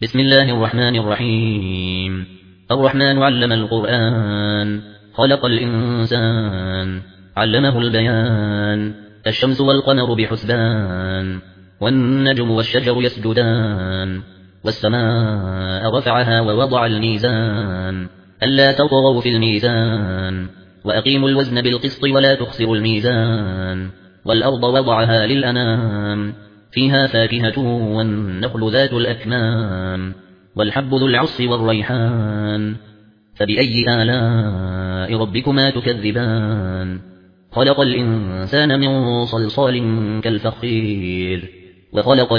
بسم الله الرحمن الرحيم. الرحمن علم القرآن، خلق الإنسان، علمه البيان. الشمس والقمر بحسبان، والنجم والشجر يسجدان، والسماء رفعها ووضع الميزان، ألا تطغوا في الميزان، وأقيموا الوزن بالقسط ولا تخسروا الميزان. والأرض وضعها للأنام، فيها فاكهة والنخل ذات الأكمام، والحب ذو العصف والريحان. فبأي آلاء ربكما تكذبان؟ خلق الإنسان من صلصال كالفخير، وخلق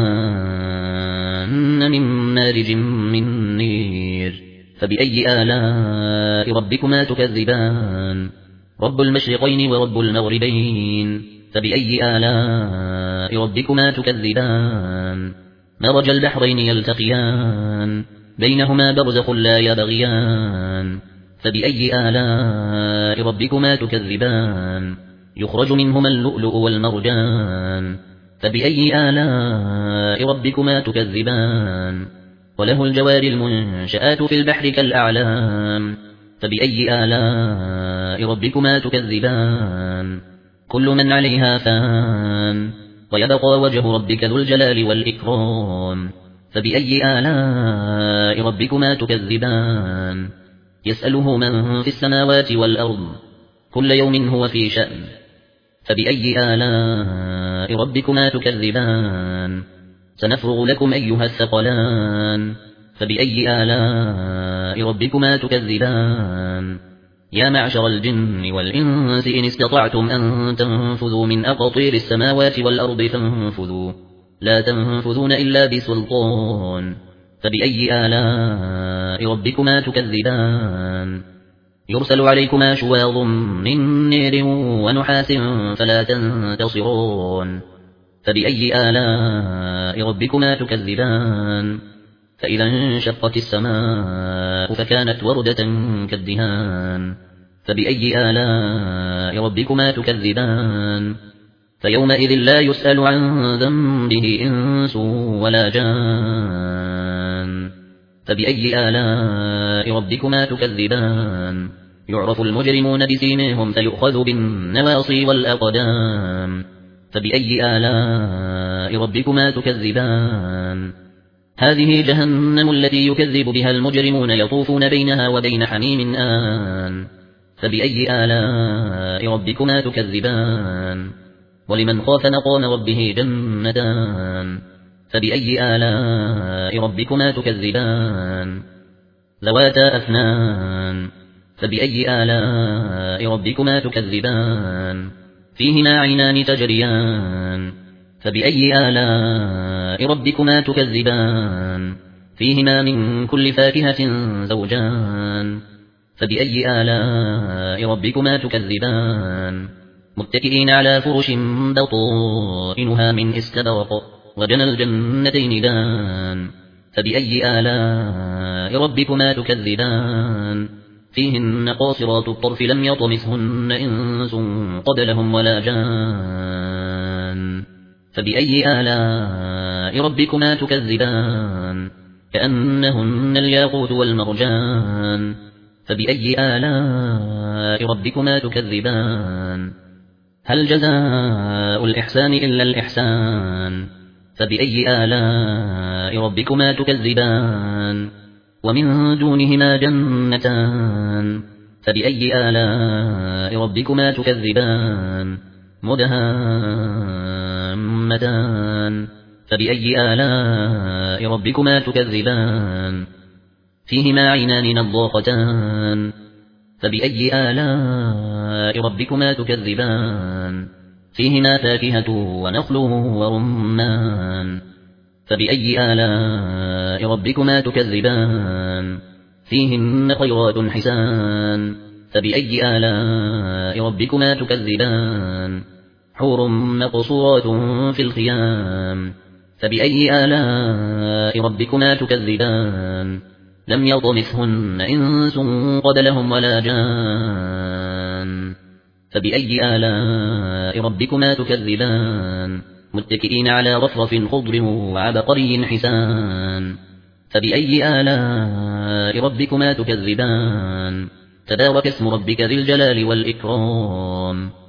الجان من مارج من نير. فبأي آلاء ربكما تكذبان؟ رب المشرقين ورب المغربين. فبأي آلاء ربكما تكذبان؟ مرج البحرين يلتقيان، بينهما برزخ لا يبغيان. فبأي آلاء ربكما تكذبان؟ يخرج منهما اللؤلؤ والمرجان. فبأي آلاء ربكما تكذبان؟ وله الجوار المنشآت في البحر كالأعلام. فبأي آلاء ربكما تكذبان؟ كل من عليها فان، ويبقى وجه ربك ذو الجلال والإكرام. فبأي آلاء ربكما تكذبان؟ يسأله من في السماوات والأرض، كل يوم هو في شأن. فبأي آلاء ربكما تكذبان؟ سنفرغ لكم أيها الثقلان. فبأي آلاء ربكما تكذبان؟ يا معشر الجن والإنس إن استطعتم أن تنفذوا من أقاطير السماوات والأرض فانفذوا، لا تنفذون إلا بسلطان. فبأي آلاء ربكما تكذبان؟ يرسل عليكما شواظ من نير ونحاس فلا تنتصرون. فبأي آلاء ربكما تكذبان؟ فإذا انشقت السماء فكانت وردة كالدهان. فبأي آلاء ربكما تكذبان؟ فيومئذ لا يسأل عن ذنبه إنس ولا جان. فبأي آلاء ربكما تكذبان؟ يعرف المجرمون بسيماهم فيؤخذ بالنواصي والأقدام. فبأي آلاء ربكما تكذبان؟ هذه جهنم التي يكذب بها المجرمون يطوفون بينها وبين حميم آن. فبأي آلاء ربكما تكذبان؟ ولمن خاف مقام ربه جنتان. فبأي آلاء ربكما تكذبان؟ ذواتا أفنان. فبأي آلاء ربكما تكذبان؟ فيهما عينان تجريان. فبأي آلاء ربكما تكذبان؟ فيهما من كل فاكهة زوجان. فبأي آلاء ربكما تكذبان؟ متكئين على فرش بطائنها من استبرق، وجنى الجنتين دان. فبأي آلاء ربكما تكذبان؟ فيهن قاصرات الطرف لم يطمثهن إنس قبلهم ولا جان. فبأي آلاء ربكما تكذبان؟ كأنهن الياقوت والمرجان. فبأي آلاء ربكما تكذبان؟ هل جزاء الإحسان إلا الإحسان؟ فبأي آلاء ربكما تكذبان؟ ومن دونهما جنتان. فبأي آلاء ربكما تكذبان؟ مدهامتان. فبأي آلاء ربكما تكذبان؟ فيهما عينان نضاختان. فبأي آلاء ربكما تكذبان؟ فيهما فاكهة ونخل ورمان. فبأي آلاء ربكما تكذبان؟ فيهن خيرات حسان. فبأي آلاء ربكما تكذبان؟ حور مقصورات في الخيام. فبأي آلاء ربكما تكذبان؟ لم يطمثهن إنس قبلهم ولا جان. فبأي آلاء ربكما تكذبان؟ متكئين على رفرف خضر وعبقري حسان. فبأي آلاء ربكما تكذبان تبارك اسم ربك ذي الجلال والإكرام